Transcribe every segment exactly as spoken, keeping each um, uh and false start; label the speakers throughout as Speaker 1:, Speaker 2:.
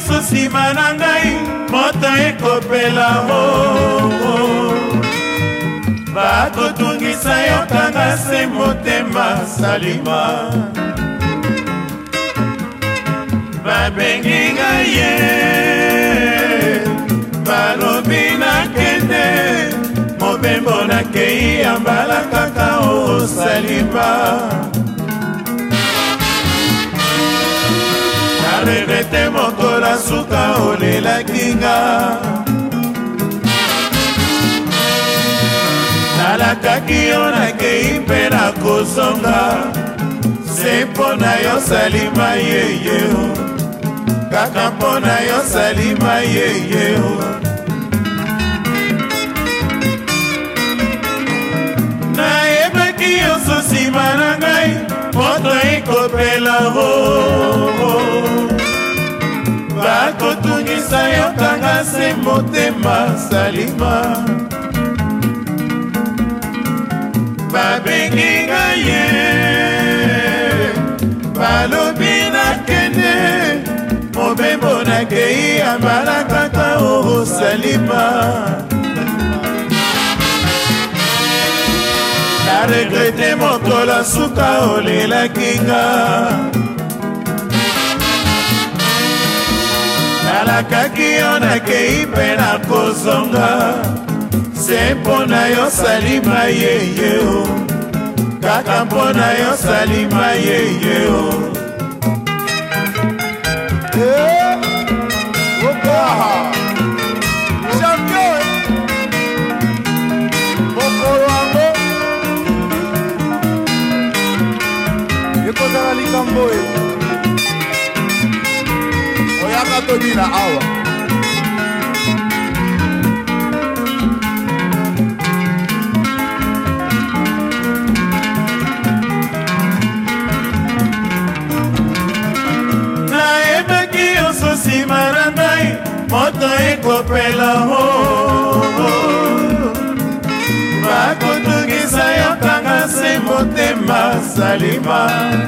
Speaker 1: nyonso nsima na ngai moto ekopela o bakotungisa yo kanga se motema Salima babengi ngai ye balobi nakende mobembo nakei ya mbala kaka o Salima naregrete mokola suka olelaki nga nalakaki yo nakei mpe nakozonga se mpo na yo Salima yeye kaka mpo na yo Salima yeye nayebaki yo so nsima na ngai moto ekopela o bakotungisa yo kanga se motema Salima babengi ngai ye balobi nakende mobembo nakei ya mbala kaka o Salima naregrete mokola suka olelaki nga nalakaki yo nakei mpe nakozonga se mpo na yo Salima yeye o kaka mpo na yo Salima yeye o
Speaker 2: Okaha champion mokolo yango ekozala likambo e oyaka tobina awa
Speaker 1: nsima na ngai moto ekopela o bakotungisa yo kanga se motema Salima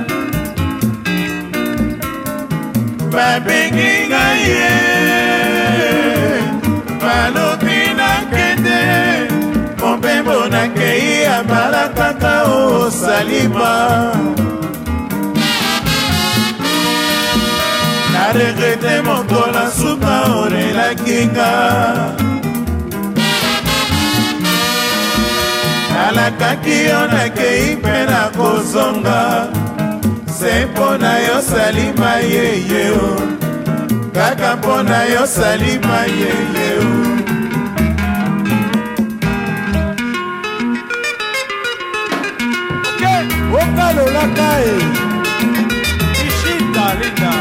Speaker 1: babengi ngai ye balobi nakende mobembo nakei ya mbala kaka o Salima naregrete mokola suka olelaki nga nalakaki yo nakei mpe nakozonga se mpo na yo Salima yeye o kaka mpo na yo Salima yeye o
Speaker 2: okalolaka e ishita linda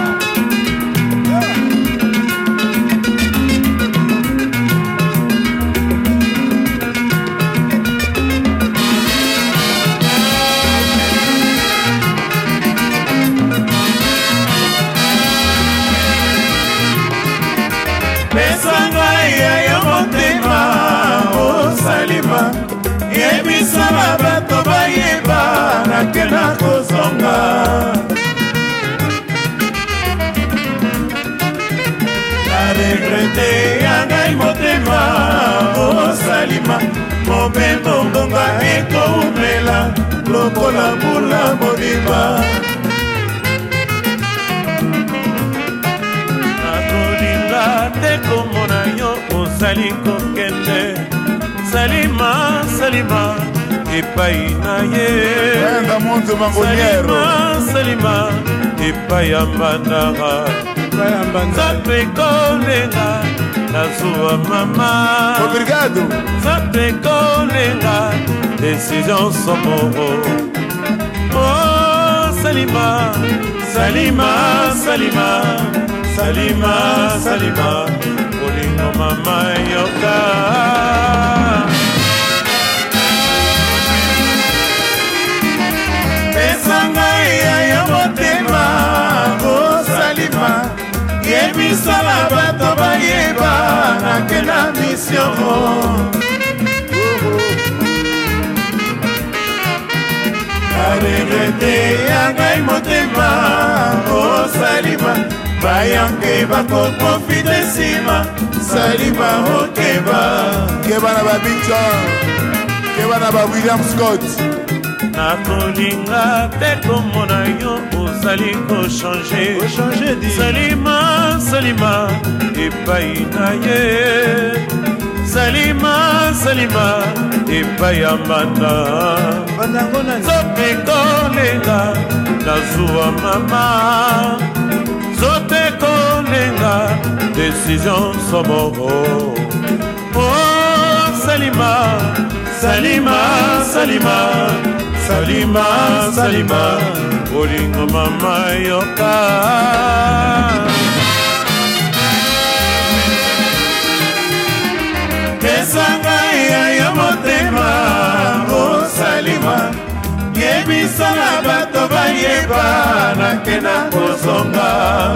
Speaker 1: pesanga ya yo motema o Salima yebisala bato bayeba nakenda kozonga naregrete ya ngai motema o Salima mobembo ngonga ekoumela lokola mbula mobimba nakolinga te komona yo ozali kokende Salima Salima epai na ye Salima Salima epai ya mbandaka nzambe kolenga nazuwa mama
Speaker 2: obrigado
Speaker 1: nzambe kolenga décision somoro oh Salima Salima Salima Salima Salima olingo mama yoka pesanga ya yo motema o Salima yebisala bato bayeba nakenda mission naregrete ya ngai motema o Salima bayanke bakoprofite nsima salima okeba
Speaker 2: keba na babinja keba na ba William Scott
Speaker 3: nakolinga te komona yo ozali kochange salima salima epai na ye salima salima epai ya mbanda zote kolenga nazuwa mama zote kolenga décision somoro oh salima salima salima salima salima olingo mama yoka
Speaker 1: kesanga ya yo motema o salima yebisa na bato bayeba nakena kozonga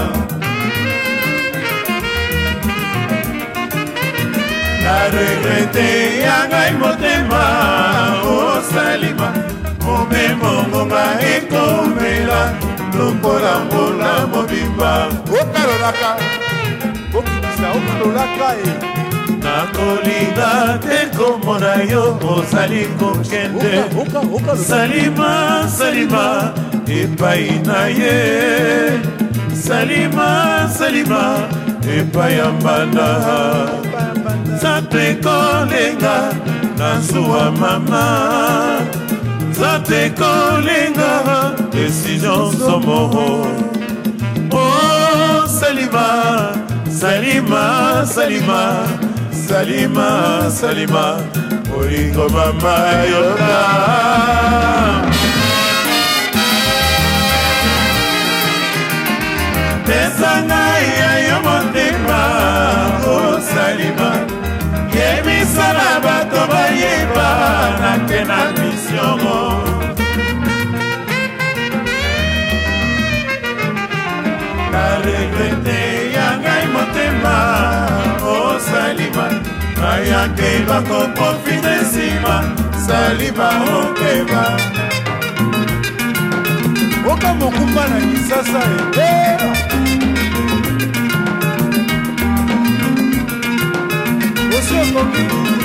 Speaker 1: na regrete ya ngai motema o salima momemongonga ekomela lokola mbula mobimba
Speaker 2: okalolaka okitisa okalolaka e
Speaker 3: nakolinga te komona yo ozali kokende salima salima epai na ye salima salima epai ya mbanda zate kolenga nazuwa mama zate kolenga décision somoro oh salima salima salima salima salima olingo mama yoka pesanga ya yo motema o salima yebisa na bato bayeba nakena misiongo na regrete ya ngai motema o salima bayanke bakoprofite nsima salima okeba
Speaker 2: oka mokumba na kisasa e osi okoki